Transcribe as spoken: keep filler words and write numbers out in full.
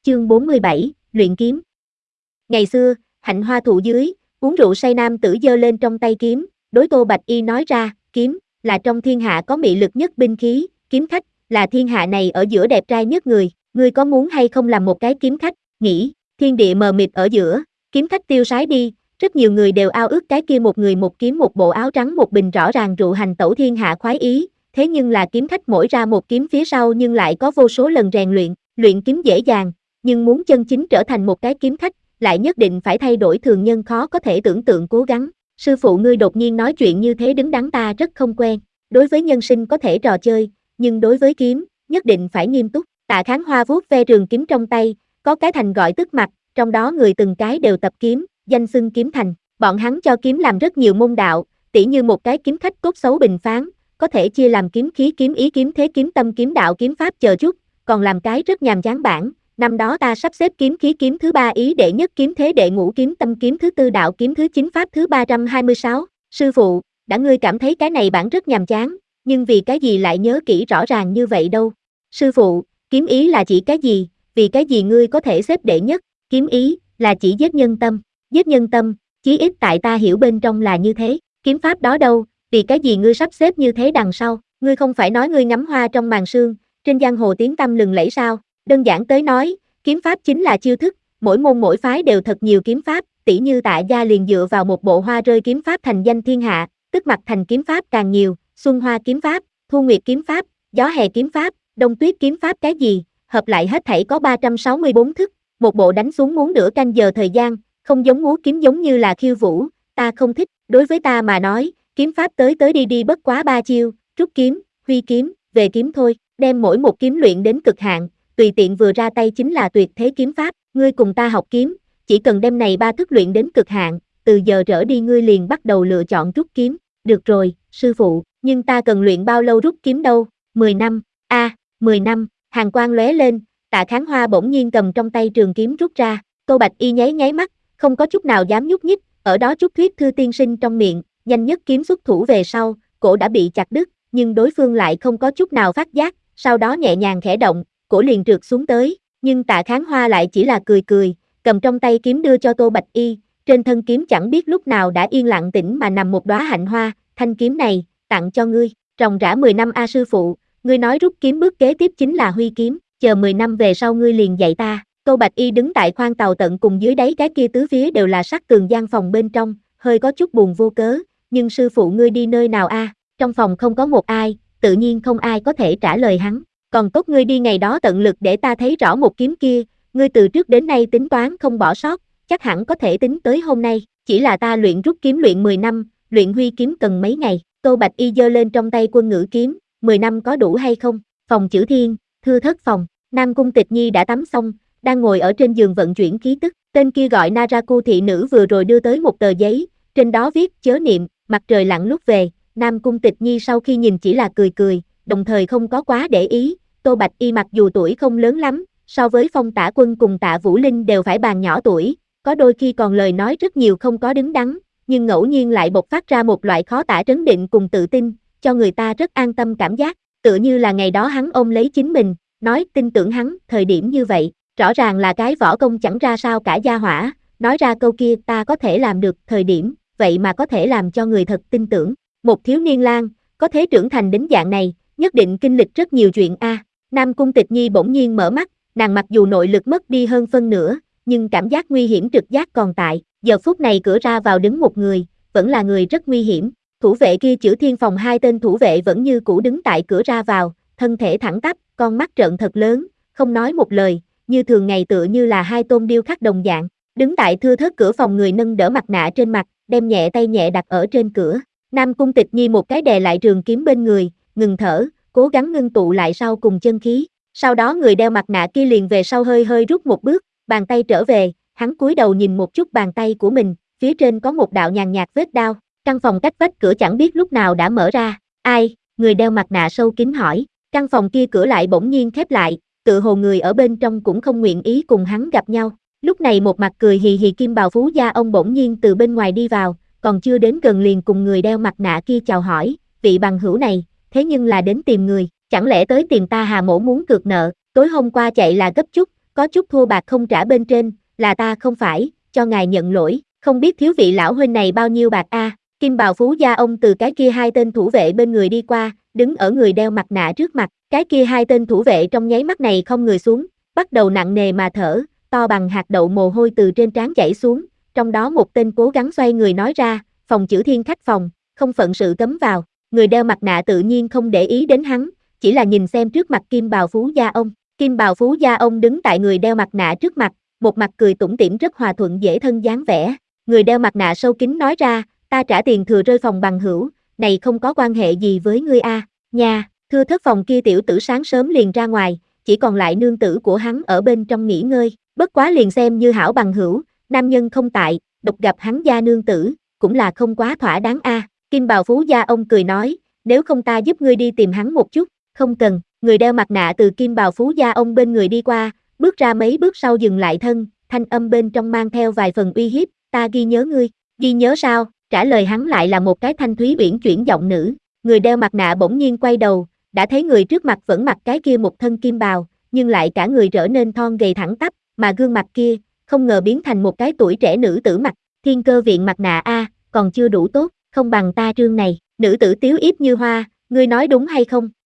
chương bốn mươi bảy, luyện kiếm. Ngày xưa, hạnh hoa thụ dưới, uống rượu say nam tử giơ lên trong tay kiếm, đối Tô Bạch Y nói ra, kiếm, là trong thiên hạ có mị lực nhất binh khí, kiếm khách, là thiên hạ này ở giữa đẹp trai nhất người, ngươi có muốn hay không làm một cái kiếm khách, nghĩ, thiên địa mờ mịt ở giữa, kiếm khách tiêu sái đi, rất nhiều người đều ao ước cái kia một người một kiếm một bộ áo trắng một bình rõ ràng rượu hành tẩu thiên hạ khoái ý, thế nhưng là kiếm khách mỗi ra một kiếm phía sau nhưng lại có vô số lần rèn luyện, luyện kiếm dễ dàng, nhưng muốn chân chính trở thành một cái kiếm khách, lại nhất định phải thay đổi thường nhân khó có thể tưởng tượng cố gắng. Sư phụ ngươi đột nhiên nói chuyện như thế đứng đắn ta rất không quen, đối với nhân sinh có thể trò chơi, nhưng đối với kiếm, nhất định phải nghiêm túc. Tạ Kháng Hoa vuốt ve trường kiếm trong tay, có cái thành gọi tức mặt, trong đó người từng cái đều tập kiếm, danh xưng kiếm thành, bọn hắn cho kiếm làm rất nhiều môn đạo, tỉ như một cái kiếm khách cốt xấu bình phán, có thể chia làm kiếm khí kiếm ý kiếm thế kiếm tâm kiếm đạo kiếm pháp chờ chút, còn làm cái rất nhàm chán bản. Năm đó ta sắp xếp kiếm khí kiếm thứ ba ý đệ nhất kiếm thế đệ ngũ kiếm tâm kiếm thứ tư đạo kiếm thứ chín pháp thứ ba trăm hai mươi sáu. Sư phụ, đã ngươi cảm thấy cái này bản rất nhàm chán, nhưng vì cái gì lại nhớ kỹ rõ ràng như vậy đâu? Sư phụ, kiếm ý là chỉ cái gì, vì cái gì ngươi có thể xếp đệ nhất? Kiếm ý là chỉ giết nhân tâm, giết nhân tâm, chí ít tại ta hiểu bên trong là như thế. Kiếm pháp đó đâu, vì cái gì ngươi sắp xếp như thế đằng sau? Ngươi không phải nói ngươi ngắm hoa trong màn sương, trên giang hồ tiếng tăm lừng lẫy sao? Đơn giản tới nói, kiếm pháp chính là chiêu thức, mỗi môn mỗi phái đều thật nhiều kiếm pháp, tỉ như Tạ gia liền dựa vào một bộ hoa rơi kiếm pháp thành danh thiên hạ, tức mặt thành kiếm pháp càng nhiều, xuân hoa kiếm pháp, thu nguyệt kiếm pháp, gió hè kiếm pháp, đông tuyết kiếm pháp cái gì, hợp lại hết thảy có ba trăm sáu mươi bốn thức, một bộ đánh xuống muốn nửa canh giờ thời gian, không giống múa kiếm giống như là khiêu vũ, ta không thích, đối với ta mà nói, kiếm pháp tới tới đi đi bất quá ba chiêu, rút kiếm, huy kiếm, về kiếm thôi, đem mỗi một kiếm luyện đến cực hạn, tùy tiện vừa ra tay chính là tuyệt thế kiếm pháp, ngươi cùng ta học kiếm, chỉ cần đem này ba thức luyện đến cực hạn, từ giờ trở đi ngươi liền bắt đầu lựa chọn rút kiếm, được rồi, sư phụ, nhưng ta cần luyện bao lâu rút kiếm đâu, mười năm, a, à, mười năm, hàn quang lóe lên, Tạ Kháng Hoa bỗng nhiên cầm trong tay trường kiếm rút ra, Tô Bạch Y nháy nháy mắt, không có chút nào dám nhúc nhích, ở đó chút thuyết thư tiên sinh trong miệng, nhanh nhất kiếm xuất thủ về sau, cổ đã bị chặt đứt, nhưng đối phương lại không có chút nào phát giác, sau đó nhẹ nhàng khẽ động, cổ liền trượt xuống tới, nhưng Tạ Kháng Hoa lại chỉ là cười cười, cầm trong tay kiếm đưa cho Tô Bạch Y, trên thân kiếm chẳng biết lúc nào đã yên lặng tĩnh mà nằm một đóa hạnh hoa, thanh kiếm này, tặng cho ngươi, ròng rã mười năm a sư phụ, ngươi nói rút kiếm bước kế tiếp chính là huy kiếm, chờ mười năm về sau ngươi liền dạy ta. Tô Bạch Y đứng tại khoang tàu tận cùng dưới đáy cái kia tứ phía đều là sắt tường gian phòng bên trong, hơi có chút buồn vô cớ, nhưng sư phụ ngươi đi nơi nào a? Trong phòng không có một ai, tự nhiên không ai có thể trả lời hắn. Còn tốt ngươi đi ngày đó tận lực để ta thấy rõ một kiếm kia, ngươi từ trước đến nay tính toán không bỏ sót, chắc hẳn có thể tính tới hôm nay, chỉ là ta luyện rút kiếm luyện mười năm, luyện huy kiếm cần mấy ngày. Tô Bạch Y giơ lên trong tay quân ngữ kiếm, mười năm có đủ hay không? Phòng Chữ Thiên, thưa thất phòng, Nam Cung Tịch Nhi đã tắm xong, đang ngồi ở trên giường vận chuyển khí tức, tên kia gọi Naraku thị nữ vừa rồi đưa tới một tờ giấy, trên đó viết chớ niệm, mặt trời lặn lúc về, Nam Cung Tịch Nhi sau khi nhìn chỉ là cười cười, đồng thời không có quá để ý, Tô Bạch Y mặc dù tuổi không lớn lắm, so với Phong Tả Quân cùng Tạ Vũ Linh đều phải bàn nhỏ tuổi, có đôi khi còn lời nói rất nhiều không có đứng đắn, nhưng ngẫu nhiên lại bộc phát ra một loại khó tả trấn định cùng tự tin, cho người ta rất an tâm cảm giác, tựa như là ngày đó hắn ôm lấy chính mình, nói tin tưởng hắn, thời điểm như vậy, rõ ràng là cái võ công chẳng ra sao cả gia hỏa, nói ra câu kia ta có thể làm được, thời điểm, vậy mà có thể làm cho người thật tin tưởng, một thiếu niên lang, có thể trưởng thành đến dạng này, nhất định kinh lịch rất nhiều chuyện a. À. Nam Cung Tịch Nhi bỗng nhiên mở mắt, nàng mặc dù nội lực mất đi hơn phân nửa, nhưng cảm giác nguy hiểm trực giác còn tại, giờ phút này cửa ra vào đứng một người, vẫn là người rất nguy hiểm, thủ vệ kia Chữ Thiên phòng hai tên thủ vệ vẫn như cũ đứng tại cửa ra vào, thân thể thẳng tắp, con mắt trợn thật lớn, không nói một lời, như thường ngày tựa như là hai tôn điêu khắc đồng dạng, đứng tại thưa thớt cửa phòng người nâng đỡ mặt nạ trên mặt, đem nhẹ tay nhẹ đặt ở trên cửa, Nam Cung Tịch Nhi một cái đè lại trường kiếm bên người, ngừng thở, cố gắng ngưng tụ lại sau cùng chân khí, sau đó người đeo mặt nạ kia liền về sau hơi hơi rút một bước, bàn tay trở về, hắn cúi đầu nhìn một chút bàn tay của mình, phía trên có một đạo nhàn nhạt vết đao, căn phòng cách vách cửa chẳng biết lúc nào đã mở ra, ai, người đeo mặt nạ sâu kín hỏi, căn phòng kia cửa lại bỗng nhiên khép lại, tự hồ người ở bên trong cũng không nguyện ý cùng hắn gặp nhau, lúc này một mặt cười hì hì kim bào phú gia ông bỗng nhiên từ bên ngoài đi vào, còn chưa đến gần liền cùng người đeo mặt nạ kia chào hỏi, vị bằng hữu này, thế nhưng là đến tìm người, chẳng lẽ tới tìm ta Hà Mỗ muốn cược nợ, tối hôm qua chạy là gấp chút, có chút thua bạc không trả bên trên, là ta không phải, cho ngài nhận lỗi, không biết thiếu vị lão huynh này bao nhiêu bạc a? Kim bào phú gia ông từ cái kia hai tên thủ vệ bên người đi qua, đứng ở người đeo mặt nạ trước mặt, cái kia hai tên thủ vệ trong nháy mắt này không người xuống, bắt đầu nặng nề mà thở, to bằng hạt đậu mồ hôi từ trên trán chảy xuống, trong đó một tên cố gắng xoay người nói ra, phòng chữ thiên khách phòng, không phận sự cấm vào, người đeo mặt nạ tự nhiên không để ý đến hắn, chỉ là nhìn xem trước mặt Kim bào phú gia ông, Kim bào phú gia ông đứng tại người đeo mặt nạ trước mặt, một mặt cười tủm tỉm rất hòa thuận dễ thân dáng vẻ, người đeo mặt nạ sâu kín nói ra, ta trả tiền thừa rơi phòng bằng hữu, này không có quan hệ gì với ngươi a, nha, thưa thất phòng kia tiểu tử sáng sớm liền ra ngoài, chỉ còn lại nương tử của hắn ở bên trong nghỉ ngơi, bất quá liền xem như hảo bằng hữu, nam nhân không tại, độc gặp hắn gia nương tử, cũng là không quá thỏa đáng a. Kim bào phú gia ông cười nói, nếu không ta giúp ngươi đi tìm hắn một chút, không cần, người đeo mặt nạ từ Kim bào phú gia ông bên người đi qua, bước ra mấy bước sau dừng lại thân, thanh âm bên trong mang theo vài phần uy hiếp, ta ghi nhớ ngươi, ghi nhớ sao, trả lời hắn lại là một cái thanh thúy uyển chuyển giọng nữ, người đeo mặt nạ bỗng nhiên quay đầu, đã thấy người trước mặt vẫn mặc cái kia một thân kim bào, nhưng lại cả người trở nên thon gầy thẳng tắp, mà gương mặt kia, không ngờ biến thành một cái tuổi trẻ nữ tử mặt, thiên cơ viện mặt nạ a, còn chưa đủ tốt, không bằng ta trương này, nữ tử tiếu yếp như hoa, ngươi nói đúng hay không?